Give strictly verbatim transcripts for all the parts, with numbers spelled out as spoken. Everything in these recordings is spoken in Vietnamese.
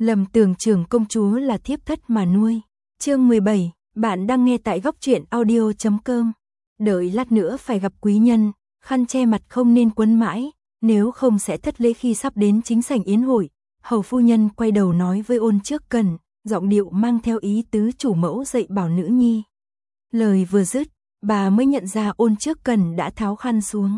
Lầm tưởng trưởng công chúa là thiếp thất mà nuôi. Chương mười bảy, bạn đang nghe tại góc truyện audio chấm com. Đợi lát nữa phải gặp quý nhân, khăn che mặt không nên quấn mãi, nếu không sẽ thất lễ khi sắp đến chính sảnh yến hội. Hầu phu nhân quay đầu nói với Ôn Trước Cần, giọng điệu mang theo ý tứ chủ mẫu dạy bảo nữ nhi. Lời vừa dứt, bà mới nhận ra Ôn Trước Cần đã tháo khăn xuống.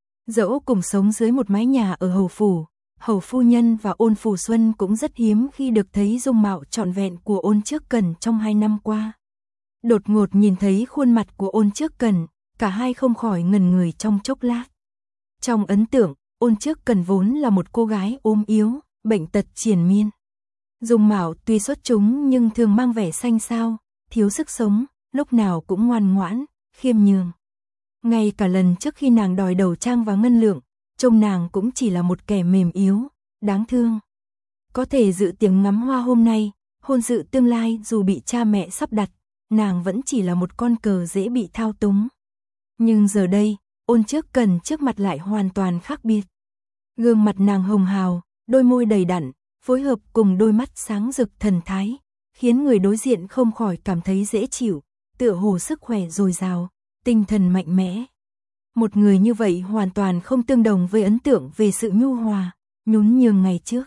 Dẫu cùng sống dưới một mái nhà ở hầu phủ, hầu phu nhân và Ôn Phủ Xuân cũng rất hiếm khi được thấy dung mạo trọn vẹn của Ôn Trước Cần trong hai năm qua. Đột ngột nhìn thấy khuôn mặt của Ôn Trước Cần, cả hai không khỏi ngẩn người trong chốc lát. Trong ấn tượng, Ôn Trước Cần vốn là một cô gái ốm yếu, bệnh tật triền miên. Dung mạo tuy xuất chúng nhưng thường mang vẻ xanh xao, thiếu sức sống, lúc nào cũng ngoan ngoãn, khiêm nhường. Ngay cả lần trước khi nàng đòi đầu trang và ngân lượng, trông nàng cũng chỉ là một kẻ mềm yếu, đáng thương. Có thể dự tiệc ngắm hoa hôm nay, hôn sự tương lai dù bị cha mẹ sắp đặt, nàng vẫn chỉ là một con cờ dễ bị thao túng. Nhưng giờ đây, Ôn Trước Cần trước mặt lại hoàn toàn khác biệt. Gương mặt nàng hồng hào, đôi môi đầy đặn, phối hợp cùng đôi mắt sáng rực thần thái, khiến người đối diện không khỏi cảm thấy dễ chịu, tựa hồ sức khỏe dồi dào, tinh thần mạnh mẽ. Một người như vậy hoàn toàn không tương đồng với ấn tượng về sự nhu hòa, nhún nhường ngày trước.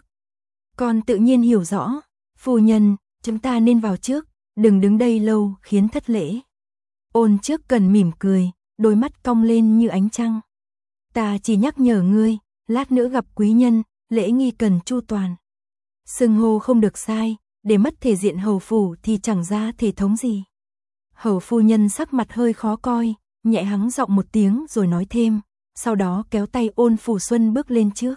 Con tự nhiên hiểu rõ, phu nhân, chúng ta nên vào trước, đừng đứng đây lâu khiến thất lễ. Ôn Trước Cần mỉm cười, đôi mắt cong lên như ánh trăng. Ta chỉ nhắc nhở ngươi, lát nữa gặp quý nhân, lễ nghi cần chu toàn. Xưng hô không được sai, để mất thể diện hầu phủ thì chẳng ra thể thống gì. Hầu phu nhân sắc mặt hơi khó coi, nhẹ hắng giọng một tiếng rồi nói thêm, sau đó kéo tay Ôn Phủ Xuân bước lên trước.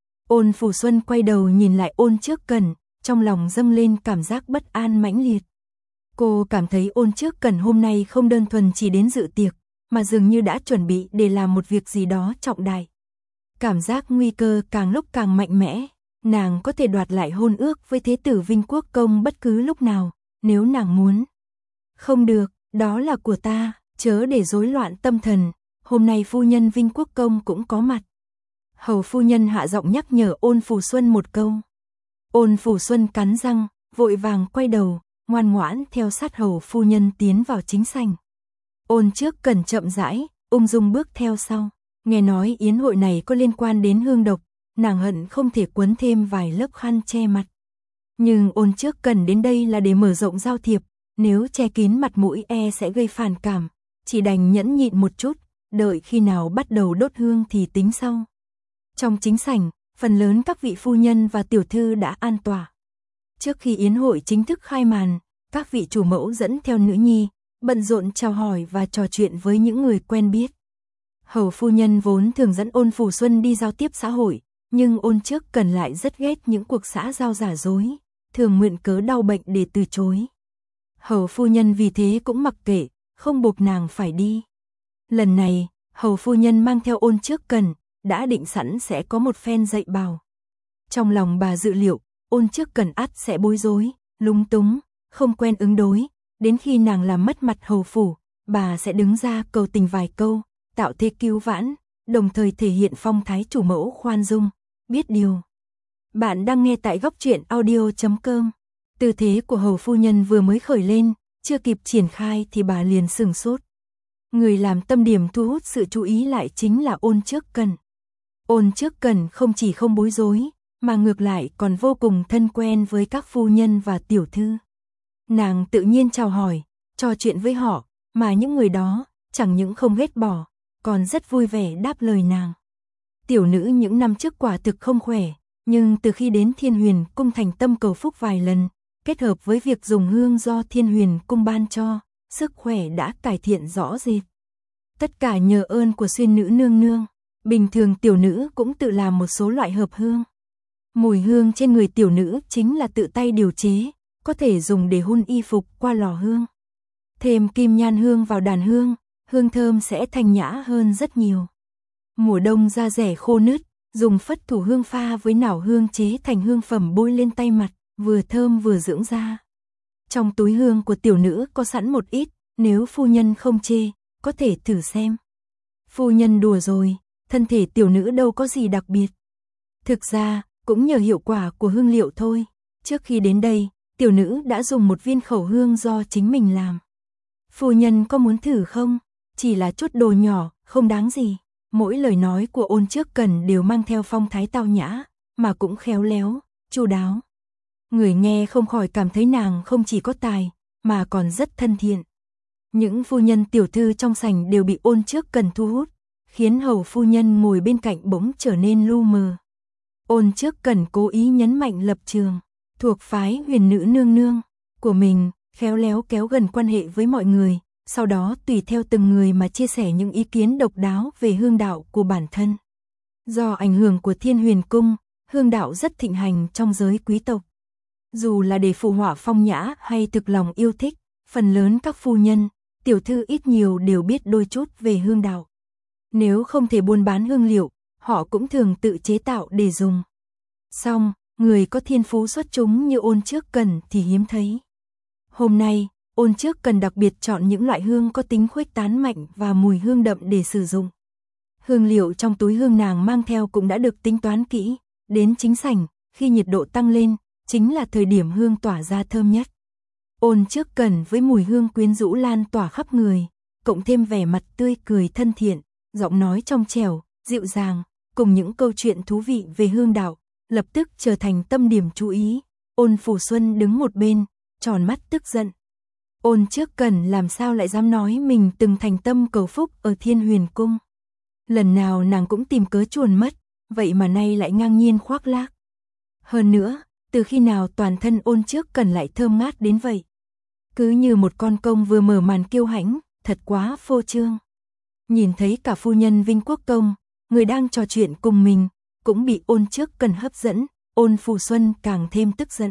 Ôn Phủ Xuân quay đầu nhìn lại Ôn Trước Cần, trong lòng dâng lên cảm giác bất an mãnh liệt. Cô cảm thấy Ôn Trước Cần hôm nay không đơn thuần chỉ đến dự tiệc, mà dường như đã chuẩn bị để làm một việc gì đó trọng đại. Cảm giác nguy cơ càng lúc càng mạnh mẽ, nàng có thể đoạt lại hôn ước với Thế tử Vinh Quốc Công bất cứ lúc nào, nếu nàng muốn. Không được, đó là của ta, chớ để rối loạn tâm thần, hôm nay phu nhân Vinh Quốc Công cũng có mặt. Hầu phu nhân hạ giọng nhắc nhở Ôn Phủ Xuân một câu. Ôn Phủ Xuân cắn răng, vội vàng quay đầu, ngoan ngoãn theo sát hầu phu nhân tiến vào chính sảnh. Ôn Trước Cần chậm rãi, ung dung bước theo sau. Nghe nói yến hội này có liên quan đến hương độc, nàng hận không thể quấn thêm vài lớp khăn che mặt. Nhưng Ôn Trước Cần đến đây là để mở rộng giao thiệp, nếu che kín mặt mũi e sẽ gây phản cảm, chỉ đành nhẫn nhịn một chút, đợi khi nào bắt đầu đốt hương thì tính sau. Trong chính sảnh, phần lớn các vị phu nhân và tiểu thư đã an tọa. Trước khi yến hội chính thức khai màn, các vị chủ mẫu dẫn theo nữ nhi, bận rộn chào hỏi và trò chuyện với những người quen biết. Hầu phu nhân vốn thường dẫn Ôn Phủ Xuân đi giao tiếp xã hội, nhưng Ôn Trước Cần lại rất ghét những cuộc xã giao giả dối, thường mượn cớ đau bệnh để từ chối. Hầu phu nhân vì thế cũng mặc kệ, không buộc nàng phải đi. Lần này, hầu phu nhân mang theo Ôn Trước Cần, đã định sẵn sẽ có một phen dạy bảo. Trong lòng bà dự liệu, Ôn Trước Cần ắt sẽ bối rối, lúng túng, không quen ứng đối, đến khi nàng làm mất mặt hầu phủ, bà sẽ đứng ra cầu tình vài câu, tạo thế cứu vãn, đồng thời thể hiện phong thái chủ mẫu khoan dung, biết điều. Bạn đang nghe tại góc truyện audio chấm com. Tư thế của hầu phu nhân vừa mới khởi lên, chưa kịp triển khai thì bà liền sửng sốt. Người làm tâm điểm thu hút sự chú ý lại chính là Ôn Trước Cần. Ôn Trước Cần không chỉ không bối rối, mà ngược lại còn vô cùng thân quen với các phu nhân và tiểu thư. Nàng tự nhiên chào hỏi, trò chuyện với họ, mà những người đó chẳng những không ghét bỏ, còn rất vui vẻ đáp lời nàng. Tiểu nữ những năm trước quả thực không khỏe, nhưng từ khi đến Thiên Huyền Cung thành tâm cầu phúc vài lần, kết hợp với việc dùng hương do Thiên Huyền Cung ban cho, sức khỏe đã cải thiện rõ rệt. Tất cả nhờ ơn của Xuyên nữ nương nương, bình thường tiểu nữ cũng tự làm một số loại hợp hương. Mùi hương trên người tiểu nữ chính là tự tay điều chế, có thể dùng để hun y phục qua lò hương. Thêm kim nhan hương vào đàn hương, hương thơm sẽ thanh nhã hơn rất nhiều. Mùa đông da rẻ khô nứt, dùng phất thủ hương pha với nảo hương chế thành hương phẩm bôi lên tay mặt, vừa thơm vừa dưỡng da. Trong túi hương của tiểu nữ có sẵn một ít, nếu phu nhân không chê, có thể thử xem. Phu nhân đùa rồi, thân thể tiểu nữ đâu có gì đặc biệt. Thực ra, cũng nhờ hiệu quả của hương liệu thôi. Trước khi đến đây, tiểu nữ đã dùng một viên khẩu hương do chính mình làm. Phu nhân có muốn thử không? Chỉ là chút đồ nhỏ, không đáng gì. Mỗi lời nói của Ôn Trước Cần đều mang theo phong thái tao nhã, mà cũng khéo léo, chu đáo. Người nghe không khỏi cảm thấy nàng không chỉ có tài, mà còn rất thân thiện. Những phu nhân tiểu thư trong sảnh đều bị Ôn Trước Cần thu hút, khiến hầu phu nhân ngồi bên cạnh bỗng trở nên lu mờ. Ôn Trước Cần cố ý nhấn mạnh lập trường, thuộc phái Huyền Nữ nương nương của mình, khéo léo kéo gần quan hệ với mọi người, sau đó tùy theo từng người mà chia sẻ những ý kiến độc đáo về hương đạo của bản thân. Do ảnh hưởng của Thiên Huyền Cung, hương đạo rất thịnh hành trong giới quý tộc. Dù là để phụ họa phong nhã hay thực lòng yêu thích, phần lớn các phu nhân, tiểu thư ít nhiều đều biết đôi chút về hương đạo. Nếu không thể buôn bán hương liệu, họ cũng thường tự chế tạo để dùng. Song, người có thiên phú xuất chúng như Ôn Trước Cần thì hiếm thấy. Hôm nay, Ôn Trước Cần đặc biệt chọn những loại hương có tính khuếch tán mạnh và mùi hương đậm để sử dụng. Hương liệu trong túi hương nàng mang theo cũng đã được tính toán kỹ, đến chính sảnh, khi nhiệt độ tăng lên, chính là thời điểm hương tỏa ra thơm nhất. Ôn Trước Cần với mùi hương quyến rũ lan tỏa khắp người, cộng thêm vẻ mặt tươi cười thân thiện, giọng nói trong trẻo, dịu dàng, cùng những câu chuyện thú vị về hương đạo, lập tức trở thành tâm điểm chú ý. Ôn Phủ Xuân đứng một bên, tròn mắt tức giận. Ôn Trước Cần làm sao lại dám nói mình từng thành tâm cầu phúc ở Thiên Huyền Cung. Lần nào nàng cũng tìm cớ chuồn mất, vậy mà nay lại ngang nhiên khoác lác. Hơn nữa, từ khi nào toàn thân Ôn Trước Cần lại thơm ngát đến vậy? Cứ như một con công vừa mở màn kiêu hãnh, thật quá phô trương. Nhìn thấy cả phu nhân Vinh Quốc Công, người đang trò chuyện cùng mình, cũng bị Ôn Trước Cần hấp dẫn, Ôn Phủ Xuân càng thêm tức giận.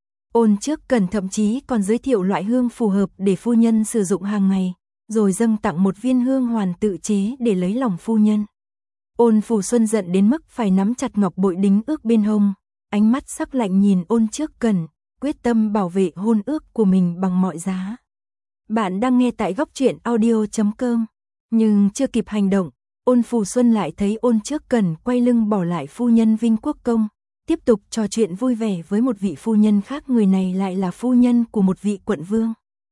Ôn Trước Cần thậm chí còn giới thiệu loại hương phù hợp để phu nhân sử dụng hàng ngày, rồi dâng tặng một viên hương hoàn tự chế để lấy lòng phu nhân. Ôn Phủ Xuân giận đến mức phải nắm chặt ngọc bội đính ước bên hông, ánh mắt sắc lạnh nhìn Ôn Trước Cần, quyết tâm bảo vệ hôn ước của mình bằng mọi giá. Bạn đang nghe tại góc truyện audio chấm com, nhưng chưa kịp hành động, Ôn Phủ Xuân lại thấy Ôn Trước Cần quay lưng bỏ lại phu nhân Vinh Quốc Công, tiếp tục trò chuyện vui vẻ với một vị phu nhân khác, người này lại là phu nhân của một vị quận vương.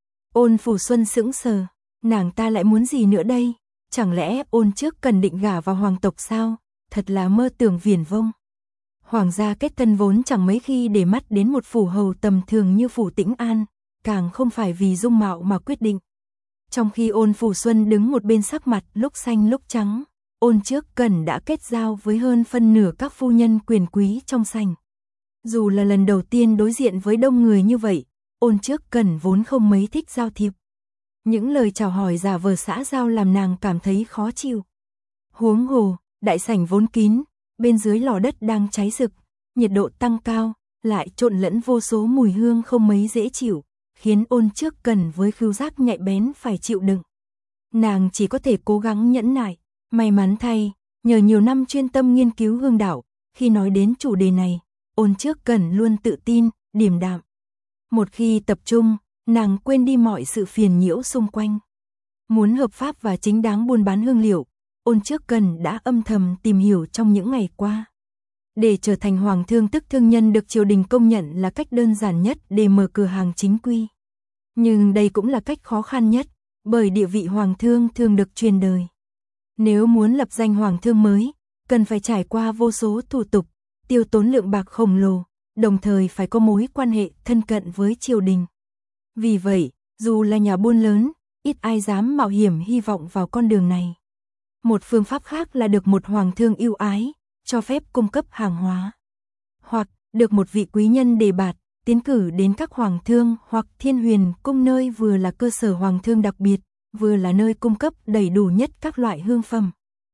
Ôn Phủ Xuân sững sờ, nàng ta lại muốn gì nữa đây? Chẳng lẽ Ôn Trước Cần định gả vào hoàng tộc sao? Thật là mơ tưởng viển vông. Hoàng gia kết thân vốn chẳng mấy khi để mắt đến một phủ hầu tầm thường như phủ Tĩnh An, càng không phải vì dung mạo mà quyết định. Trong khi Ôn Phủ Xuân đứng một bên sắc mặt lúc xanh lúc trắng, Ôn Trước Cần đã kết giao với hơn phân nửa các phu nhân quyền quý trong sảnh. Dù là lần đầu tiên đối diện với đông người như vậy, Ôn Trước Cần vốn không mấy thích giao thiệp. Những lời chào hỏi giả vờ xã giao làm nàng cảm thấy khó chịu. Huống hồ, đại sảnh vốn kín, bên dưới lò đất đang cháy rực, nhiệt độ tăng cao, lại trộn lẫn vô số mùi hương không mấy dễ chịu, khiến Ôn Trước Cần với khứu giác nhạy bén phải chịu đựng. Nàng chỉ có thể cố gắng nhẫn nại. May mắn thay, nhờ nhiều năm chuyên tâm nghiên cứu hương đạo, khi nói đến chủ đề này, Ôn Trước Cần luôn tự tin, điềm đạm. Một khi tập trung, nàng quên đi mọi sự phiền nhiễu xung quanh. Muốn hợp pháp và chính đáng buôn bán hương liệu, Ôn Trước Cần đã âm thầm tìm hiểu trong những ngày qua. Để trở thành hoàng thương tức thương nhân được triều đình công nhận là cách đơn giản nhất để mở cửa hàng chính quy. Nhưng đây cũng là cách khó khăn nhất, bởi địa vị hoàng thương thường được truyền đời. Nếu muốn lập danh hoàng thương mới, cần phải trải qua vô số thủ tục, tiêu tốn lượng bạc khổng lồ, đồng thời phải có mối quan hệ thân cận với triều đình. Vì vậy, dù là nhà buôn lớn, ít ai dám mạo hiểm hy vọng vào con đường này. Một phương pháp khác là được một hoàng thương ưu ái, cho phép cung cấp hàng hóa. Hoặc, được một vị quý nhân đề bạt, tiến cử đến các hoàng thương hoặc Thiên Huyền Cung nơi vừa là cơ sở hoàng thương đặc biệt, vừa là nơi cung cấp đầy đủ nhất các loại hương phẩm.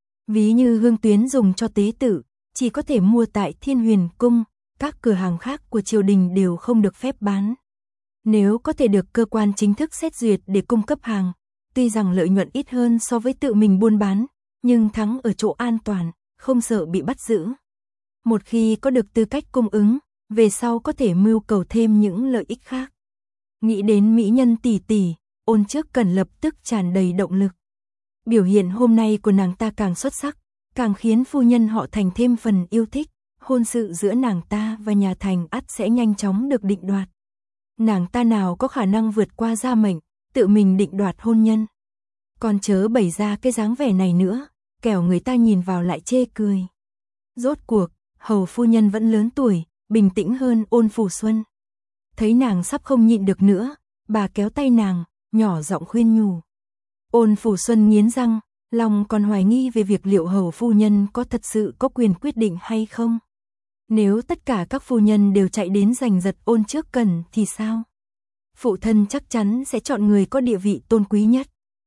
Ví như hương tuyến dùng cho tế tự, chỉ có thể mua tại Thiên Huyền Cung, các cửa hàng khác của triều đình đều không được phép bán. Nếu có thể được cơ quan chính thức xét duyệt để cung cấp hàng, tuy rằng lợi nhuận ít hơn so với tự mình buôn bán, nhưng thắng ở chỗ an toàn, không sợ bị bắt giữ. Một khi có được tư cách cung ứng, về sau có thể mưu cầu thêm những lợi ích khác. Nghĩ đến mỹ nhân tỷ tỷ, Ôn Trước Cần lập tức tràn đầy động lực. Biểu hiện hôm nay của nàng ta càng xuất sắc, càng khiến phu nhân họ Thành thêm phần yêu thích, hôn sự giữa nàng ta và nhà Thành ắt sẽ nhanh chóng được định đoạt. Nàng ta nào có khả năng vượt qua gia mệnh, tự mình định đoạt hôn nhân. Còn chớ bày ra cái dáng vẻ này nữa, kẻo người ta nhìn vào lại chê cười. Rốt cuộc, hầu phu nhân vẫn lớn tuổi, bình tĩnh hơn Ôn Phủ Xuân. Thấy nàng sắp không nhịn được nữa, bà kéo tay nàng, nhỏ giọng khuyên nhủ. Ôn Phủ Xuân nghiến răng, lòng còn hoài nghi về việc liệu hầu phu nhân có thật sự có quyền quyết định hay không. Nếu tất cả các phu nhân đều chạy đến giành giật Ôn Trước Cẩn thì sao? Phụ thân chắc chắn sẽ chọn người có địa vị tôn quý nhất.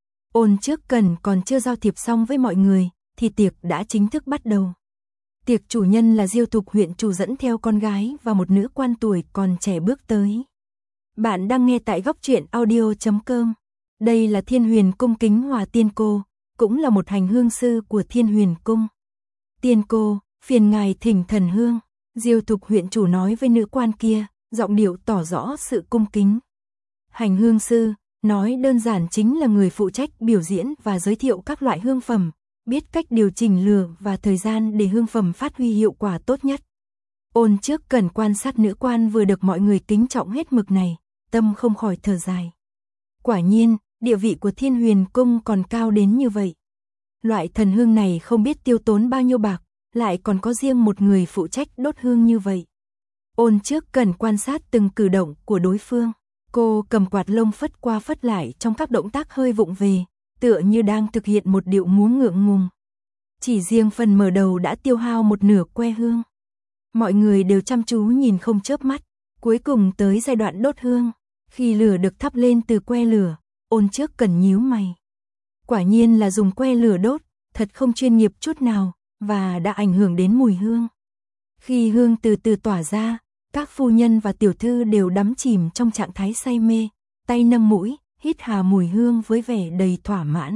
Ôn Trước Cẩn còn chưa giao thiệp xong với mọi người, thì tiệc đã chính thức bắt đầu. Tiệc chủ nhân là Diêu Thục huyện chủ dẫn theo con gái và một nữ quan tuổi còn trẻ bước tới. Bạn đang nghe tại góc truyện audio chấm com. Đây là Thiên Huyền Cung Kính Hòa tiên cô, cũng là một hành hương sư của Thiên Huyền Cung. Tiên cô, phiền ngài thỉnh thần hương. Diêu Thục huyện chủ nói với nữ quan kia, giọng điệu tỏ rõ sự cung kính. Hành hương sư, nói đơn giản chính là người phụ trách biểu diễn và giới thiệu các loại hương phẩm, biết cách điều chỉnh lửa và thời gian để hương phẩm phát huy hiệu quả tốt nhất. Ôn Trước Cẩn quan sát nữ quan vừa được mọi người kính trọng hết mực này, tâm không khỏi thở dài. Quả nhiên, địa vị của Thiên Huyền Cung còn cao đến như vậy. Loại thần hương này không biết tiêu tốn bao nhiêu bạc, lại còn có riêng một người phụ trách đốt hương như vậy. Ôn Trước Cẩn quan sát từng cử động của đối phương. Cô cầm quạt lông phất qua phất lại trong các động tác hơi vụng về, tựa như đang thực hiện một điệu múa ngượng ngùng. Chỉ riêng phần mở đầu đã tiêu hao một nửa que hương. Mọi người đều chăm chú nhìn không chớp mắt, cuối cùng tới giai đoạn đốt hương. Khi lửa được thắp lên từ que lửa, Ôn Trước Cẩn nhíu mày. Quả nhiên là dùng que lửa đốt, thật không chuyên nghiệp chút nào, và đã ảnh hưởng đến mùi hương. Khi hương từ từ tỏa ra, các phu nhân và tiểu thư đều đắm chìm trong trạng thái say mê, tay nâng mũi, hít hà mùi hương với vẻ đầy thỏa mãn.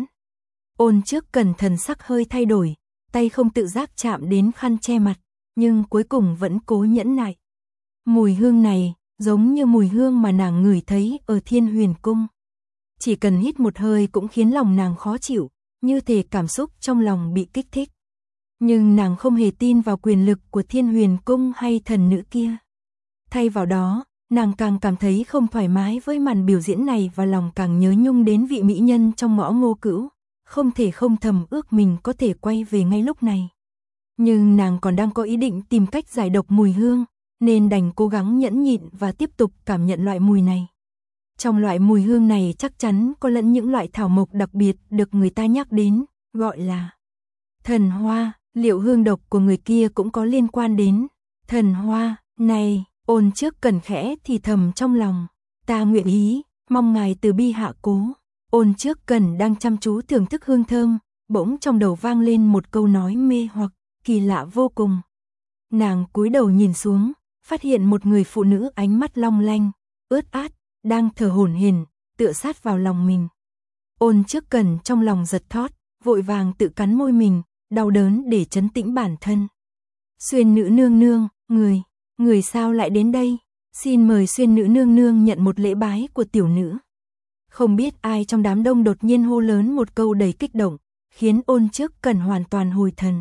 Ôn Trước Cẩn thần sắc hơi thay đổi, tay không tự giác chạm đến khăn che mặt, nhưng cuối cùng vẫn cố nhẫn nại. Mùi hương này, giống như mùi hương mà nàng ngửi thấy ở Thiên Huyền Cung. Chỉ cần hít một hơi cũng khiến lòng nàng khó chịu, như thể cảm xúc trong lòng bị kích thích. Nhưng nàng không hề tin vào quyền lực của Thiên Huyền Cung hay thần nữ kia. Thay vào đó, nàng càng cảm thấy không thoải mái với màn biểu diễn này và lòng càng nhớ nhung đến vị mỹ nhân trong ngõ Ngô Cữu, không thể không thầm ước mình có thể quay về ngay lúc này. Nhưng nàng còn đang có ý định tìm cách giải độc mùi hương, nên đành cố gắng nhẫn nhịn và tiếp tục cảm nhận loại mùi này. Trong loại mùi hương này chắc chắn có lẫn những loại thảo mộc đặc biệt được người ta nhắc đến, gọi là thần hoa. Liệu hương độc của người kia cũng có liên quan đến thần hoa này? Ôn Trước Cẩn khẽ thì thầm trong lòng, ta nguyện ý, mong ngài từ bi hạ cố. Ôn Trước Cẩn đang chăm chú thưởng thức hương thơm, bỗng trong đầu vang lên một câu nói mê hoặc, kỳ lạ vô cùng. Nàng cúi đầu nhìn xuống, phát hiện một người phụ nữ ánh mắt long lanh, ướt át, đang thở hổn hển, tựa sát vào lòng mình. Ôn Trước Cẩn trong lòng giật thót, vội vàng tự cắn môi mình, đau đớn để trấn tĩnh bản thân. Xuyên nữ nương nương, người, người sao lại đến đây? Xin mời Xuyên nữ nương nương nhận một lễ bái của tiểu nữ. Không biết ai trong đám đông đột nhiên hô lớn một câu đầy kích động, khiến Ôn Trước Cẩn hoàn toàn hồi thần.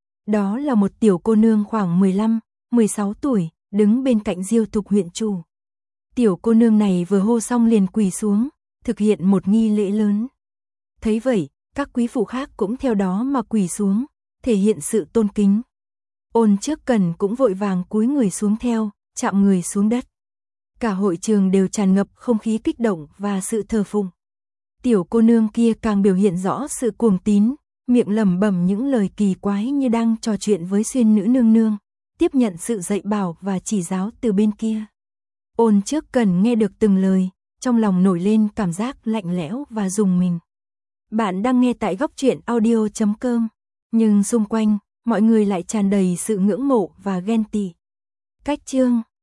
Đó là một tiểu cô nương khoảng mười lăm, mười sáu tuổi, đứng bên cạnh Diêu Thục huyện chủ. Tiểu cô nương này vừa hô xong liền quỳ xuống, thực hiện một nghi lễ lớn. Thấy vậy, các quý phụ khác cũng theo đó mà quỳ xuống, thể hiện sự tôn kính. Ôn Trước Cẩn cũng vội vàng cúi người xuống theo, chạm người xuống đất. Cả hội trường đều tràn ngập không khí kích động và sự thờ phụng. Tiểu cô nương kia càng biểu hiện rõ sự cuồng tín, miệng lẩm bẩm những lời kỳ quái như đang trò chuyện với Xuyên nữ nương nương, tiếp nhận sự dạy bảo và chỉ giáo từ bên kia. Ôn Trước Cẩn nghe được từng lời, trong lòng nổi lên cảm giác lạnh lẽo và rùng mình. Bạn đang nghe tại góc truyện audio chấm com, nhưng xung quanh, mọi người lại tràn đầy sự ngưỡng mộ và ghen tị. Cách chương